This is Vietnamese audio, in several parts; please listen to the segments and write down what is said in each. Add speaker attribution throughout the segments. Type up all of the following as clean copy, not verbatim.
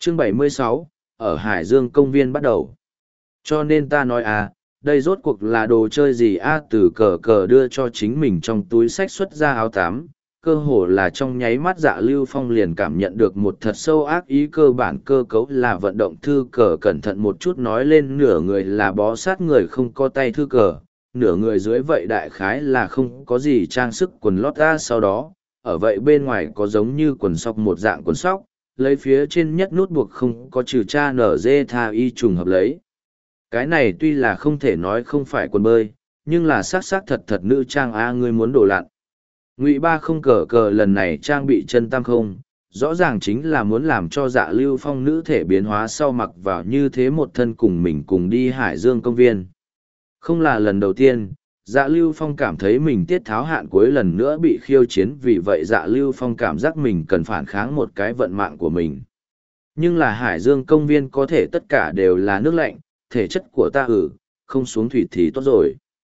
Speaker 1: Chương 76, ở Hải Dương công viên bắt đầu. Cho nên ta nói đây rốt cuộc là đồ chơi gì từ cờ cờ đưa cho chính mình trong túi xách xuất ra áo tám, cơ hồ là trong nháy mắt Dạ Lưu Phong liền cảm nhận được một thật sâu ác ý. Cơ bản cơ cấu là vận động thư cờ, cẩn thận một chút nói lên nửa người là bó sát người không có tay thư cờ, nửa người dưới vậy đại khái là không có gì trang sức quần lót ra, sau đó ở vậy bên ngoài có giống như quần sóc một dạng quần sóc, lấy phía trên nhất nút buộc không có trừ cha nở dê tha y trùng hợp lấy. Cái này tuy là không thể nói không phải quần bơi, nhưng là xác xác thật thật nữ trang ngươi muốn đổ lặn. Ngụy Ba không cờ cờ lần này trang bị chân tam không, rõ ràng chính là muốn làm cho Dạ Lưu Phong nữ thể biến hóa sau mặc vào như thế một thân cùng mình cùng đi Hải Dương công viên. Không là lần đầu tiên, Dạ Lưu Phong cảm thấy mình tiết tháo hạn cuối lần nữa bị khiêu chiến, vì vậy Dạ Lưu Phong cảm giác mình cần phản kháng một cái vận mạng của mình. Nhưng là Hải Dương công viên có thể tất cả đều là nước lạnh, thể chất của ta không xuống thủy thì tốt rồi.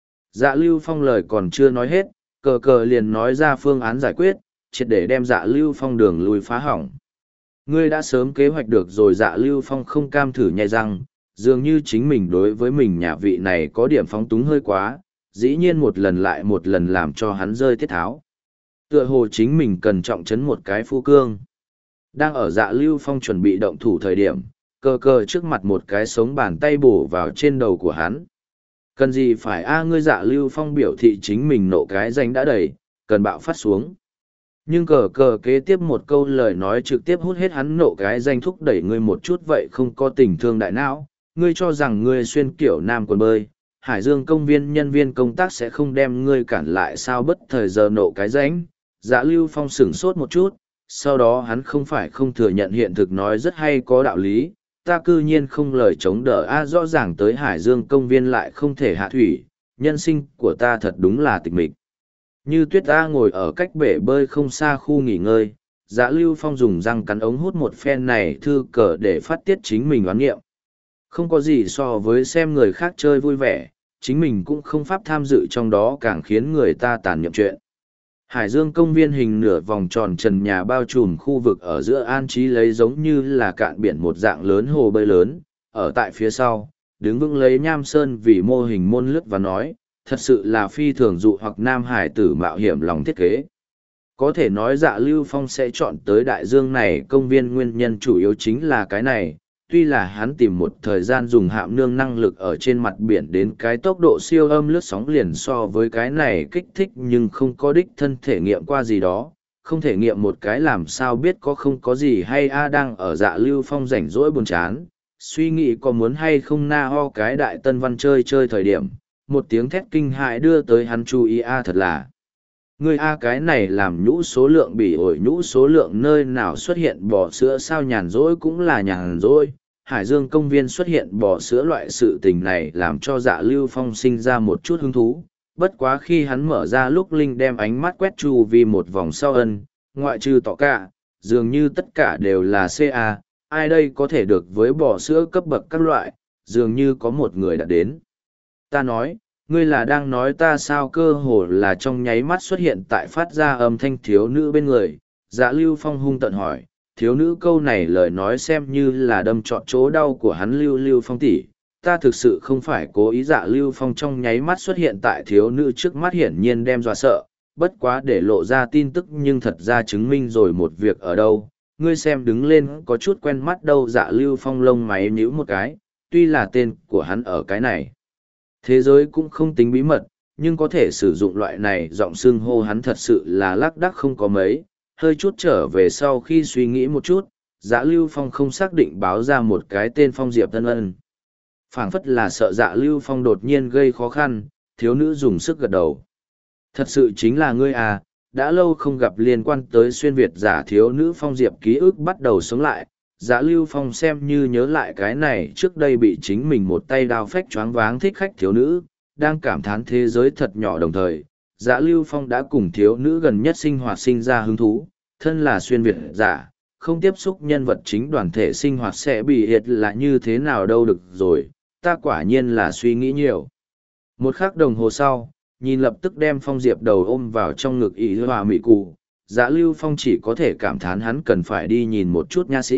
Speaker 1: Dạ Lưu Phong lời còn chưa nói hết, cờ cờ liền nói ra phương án giải quyết, triệt để đem Dạ Lưu Phong đường lui phá hỏng. Ngươi đã sớm kế hoạch được rồi. Dạ Lưu Phong không cam thử nhai răng, dường như chính mình đối với mình nhà vị này có điểm phóng túng hơi quá, dĩ nhiên một lần lại một lần làm cho hắn rơi tiết tháo. Tựa hồ chính mình cần trọng trấn một cái phu cương. Đang ở Dạ Lưu Phong chuẩn bị động thủ thời điểm, cờ cờ trước mặt một cái sống bàn tay bổ vào trên đầu của hắn. Cần gì phải ngươi. Dạ Lưu Phong biểu thị chính mình nộ cái danh đã đầy, cần bạo phát xuống. Nhưng cờ cờ kế tiếp một câu lời nói trực tiếp hút hết hắn nộ cái danh, thúc đẩy ngươi một chút vậy không có tình thương đại não. Ngươi cho rằng ngươi xuyên kiểu nam quần bơi, Hải Dương công viên nhân viên công tác sẽ không đem ngươi cản lại sao? Bất thời giờ nộ cái danh. Dạ Lưu Phong sửng sốt một chút, sau đó hắn không phải không thừa nhận hiện thực nói rất hay có đạo lý. Ta cư nhiên không lời chống đỡ rõ ràng tới Hải Dương công viên lại không thể hạ thủy, nhân sinh của ta thật đúng là tịch mịch. Như Tuyết ngồi ở cách bể bơi không xa khu nghỉ ngơi, Dạ Lưu Phong dùng răng cắn ống hút một phen này thư cờ để phát tiết chính mình oán nghiệm. Không có gì so với xem người khác chơi vui vẻ, chính mình cũng không pháp tham dự trong đó càng khiến người ta tàn nhậm chuyện. Hải Dương công viên hình nửa vòng tròn trần nhà bao trùm khu vực ở giữa an trí lấy giống như là cạn biển một dạng lớn hồ bơi lớn, ở tại phía sau, đứng vững lấy nham sơn vì mô hình môn lướt và nói, thật sự là phi thường dụ hoặc nam hải tử mạo hiểm lòng thiết kế. Có thể nói Dạ Lưu Phong sẽ chọn tới đại dương này công viên nguyên nhân chủ yếu chính là cái này, tuy là hắn tìm một thời gian dùng hạm nương năng lực ở trên mặt biển đến cái tốc độ siêu âm lướt sóng liền so với cái này kích thích, nhưng không có đích thân thể nghiệm qua gì đó, không thể nghiệm một cái làm sao biết có không có gì hay đang ở Dạ Lưu Phong rảnh rỗi buồn chán, suy nghĩ có muốn hay không na ho cái đại tân văn chơi thời điểm, một tiếng thét kinh hãi đưa tới hắn chú ý thật là. Người cái này làm nhũ số lượng bị ổi nhũ số lượng nơi nào xuất hiện bò sữa sao? Nhàn rỗi cũng là nhàn rỗi. Hải Dương công viên xuất hiện bò sữa loại sự tình này làm cho Dạ Lưu Phong sinh ra một chút hứng thú. Bất quá khi hắn mở ra lúc Linh đem ánh mắt quét chu vi một vòng sau ngoại trừ tỏ cả, dường như tất cả đều là CA, ai đây có thể được với bò sữa cấp bậc các loại, dường như có một người đã đến. Ta nói, ngươi là đang nói ta sao? Cơ hồ là trong nháy mắt xuất hiện tại phát ra âm thanh thiếu nữ bên người. Dạ Lưu Phong hung tận hỏi, thiếu nữ câu này lời nói xem như là đâm trọn chỗ đau của hắn. Lưu Phong tỷ, ta thực sự không phải cố ý. Dạ Lưu Phong trong nháy mắt xuất hiện tại thiếu nữ trước mắt hiển nhiên đem dọa sợ, bất quá để lộ ra tin tức nhưng thật ra chứng minh rồi một việc ở đâu. Ngươi xem đứng lên có chút quen mắt đâu? Dạ Lưu Phong lông máy nhíu một cái, tuy là tên của hắn ở cái này thế giới cũng không tính bí mật, nhưng có thể sử dụng loại này giọng xưng hô hắn thật sự là lác đác không có mấy. Hơi chút trở về sau khi suy nghĩ một chút, Dạ Lưu Phong không xác định báo ra một cái tên Phong Diệp Tân Ân. Phảng phất là sợ Dạ Lưu Phong đột nhiên gây khó khăn, thiếu nữ dùng sức gật đầu. Thật sự chính là ngươi đã lâu không gặp. Liên quan tới xuyên Việt giả thiếu nữ Phong Diệp ký ức bắt đầu sống lại. Dạ Lưu Phong xem như nhớ lại cái này trước đây bị chính mình một tay đao phách choáng váng thích khách thiếu nữ, đang cảm thán thế giới thật nhỏ. Đồng thời, Dạ Lưu Phong đã cùng thiếu nữ gần nhất sinh hoạt sinh ra hứng thú, thân là xuyên Việt giả, không tiếp xúc nhân vật chính đoàn thể sinh hoạt sẽ bị hiệt là như thế nào đâu. Được rồi, ta quả nhiên là suy nghĩ nhiều. Một khắc đồng hồ sau, nhìn lập tức đem Phong Diệp đầu ôm vào trong ngực ý hòa mị cụ, Dạ Lưu Phong chỉ có thể cảm thán hắn cần phải đi nhìn một chút nha sĩ.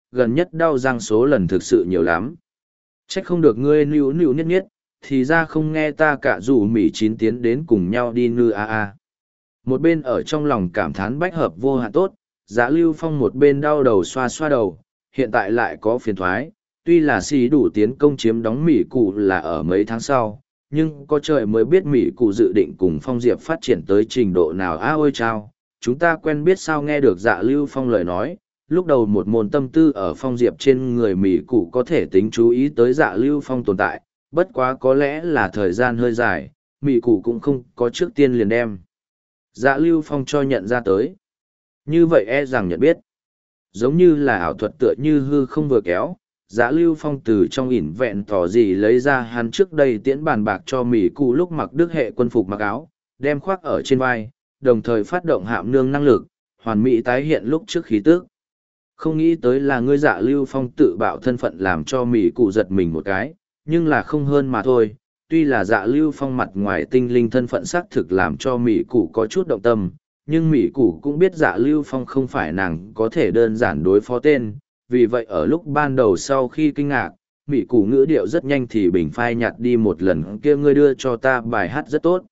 Speaker 1: gần nhất đau răng số lần thực sự nhiều lắm. Trách không được ngươi níu níu nhất nhất, thì ra không nghe ta cả rủ mỉ chín tiến đến cùng nhau đi nư a a. Một bên ở trong lòng cảm thán bách hợp vô hạn tốt, Dạ Lưu Phong một bên đau đầu xoa xoa đầu, hiện tại lại có phiền thoái, tuy là xì đủ tiến công chiếm đóng Mỹ cụ là ở mấy tháng sau, nhưng có trời mới biết Mỹ cụ dự định cùng Phong Diệp phát triển tới trình độ nào a ôi chao, chúng ta quen biết sao nghe được Dạ Lưu Phong lời nói, lúc đầu một môn tâm tư ở Phong Diệp trên người Mỹ cụ có thể tính chú ý tới Dạ Lưu Phong tồn tại, bất quá có lẽ là thời gian hơi dài, Mỹ cụ cũng không có trước tiên liền đem. Dạ Lưu Phong cho nhận ra tới. Như vậy e rằng nhận biết. Giống như là ảo thuật tựa như hư không vừa kéo, Dạ Lưu Phong từ trong ỉn vẹn tỏ gì lấy ra hắn trước đây tiễn bàn bạc cho Mỹ cụ lúc mặc đức hệ quân phục mặc áo, đem khoác ở trên vai, đồng thời phát động hạm nương năng lực, hoàn mỹ tái hiện lúc trước khí tước. Không nghĩ tới là ngươi Dạ Lưu Phong tự bạo thân phận làm cho Mỹ cụ giật mình một cái, nhưng là không hơn mà thôi. Tuy là Dạ Lưu Phong mặt ngoài tinh linh thân phận xác thực làm cho Mỹ cụ có chút động tâm, nhưng Mỹ cụ cũng biết Dạ Lưu Phong không phải nàng có thể đơn giản đối phó tên, vì vậy ở lúc ban đầu sau khi kinh ngạc, Mỹ cụ ngữ điệu rất nhanh thì bình phai nhạt đi một lần kia ngươi đưa cho ta bài hát rất tốt.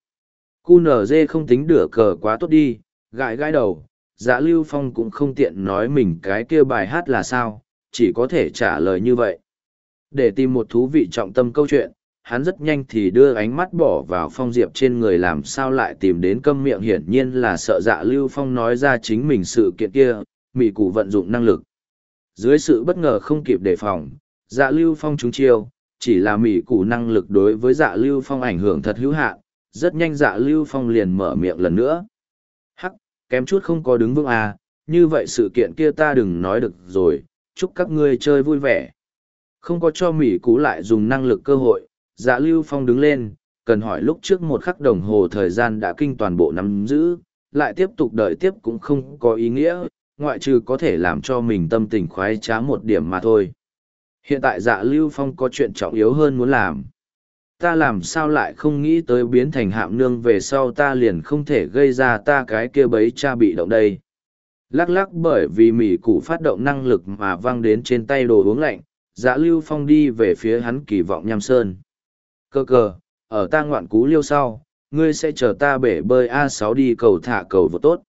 Speaker 1: QNZ không tính đửa cờ quá tốt đi, gãi gãi đầu, Dạ Lưu Phong cũng không tiện nói mình cái kia bài hát là sao, chỉ có thể trả lời như vậy. Để tìm một thú vị trọng tâm câu chuyện, hắn rất nhanh thì đưa ánh mắt bỏ vào Phong Diệp trên người làm sao lại tìm đến câm miệng hiển nhiên là sợ Dạ Lưu Phong nói ra chính mình sự kiện kia, Mỹ cụ vận dụng năng lực. Dưới sự bất ngờ không kịp đề phòng, Dạ Lưu Phong trúng chiêu, chỉ là Mỹ cụ năng lực đối với Dạ Lưu Phong ảnh hưởng thật hữu hạn, rất nhanh Dạ Lưu Phong liền mở miệng lần nữa. Hắc, kém chút không có đứng vững à, như vậy sự kiện kia ta đừng nói được rồi, chúc các ngươi chơi vui vẻ. Không có cho Mỹ cụ lại dùng năng lực cơ hội, Dạ Lưu Phong đứng lên, cần hỏi lúc trước một khắc đồng hồ thời gian đã kinh toàn bộ nắm giữ, lại tiếp tục đợi tiếp cũng không có ý nghĩa, ngoại trừ có thể làm cho mình tâm tình khoái trá một điểm mà thôi. Hiện tại Dạ Lưu Phong có chuyện trọng yếu hơn muốn làm. Ta làm sao lại không nghĩ tới biến thành hạm nương về sau ta liền không thể gây ra ta cái kia bấy cha bị động đây. Lắc lắc bởi vì Mỹ cụ phát động năng lực mà văng đến trên tay đồ uống lạnh, Dạ Lưu Phong đi về phía hắn kỳ vọng nham sơn. Cơ cờ, ở ta ngoạn cú liêu sau, ngươi sẽ chờ ta bể bơi A6 đi cầu thả cầu vô tốt.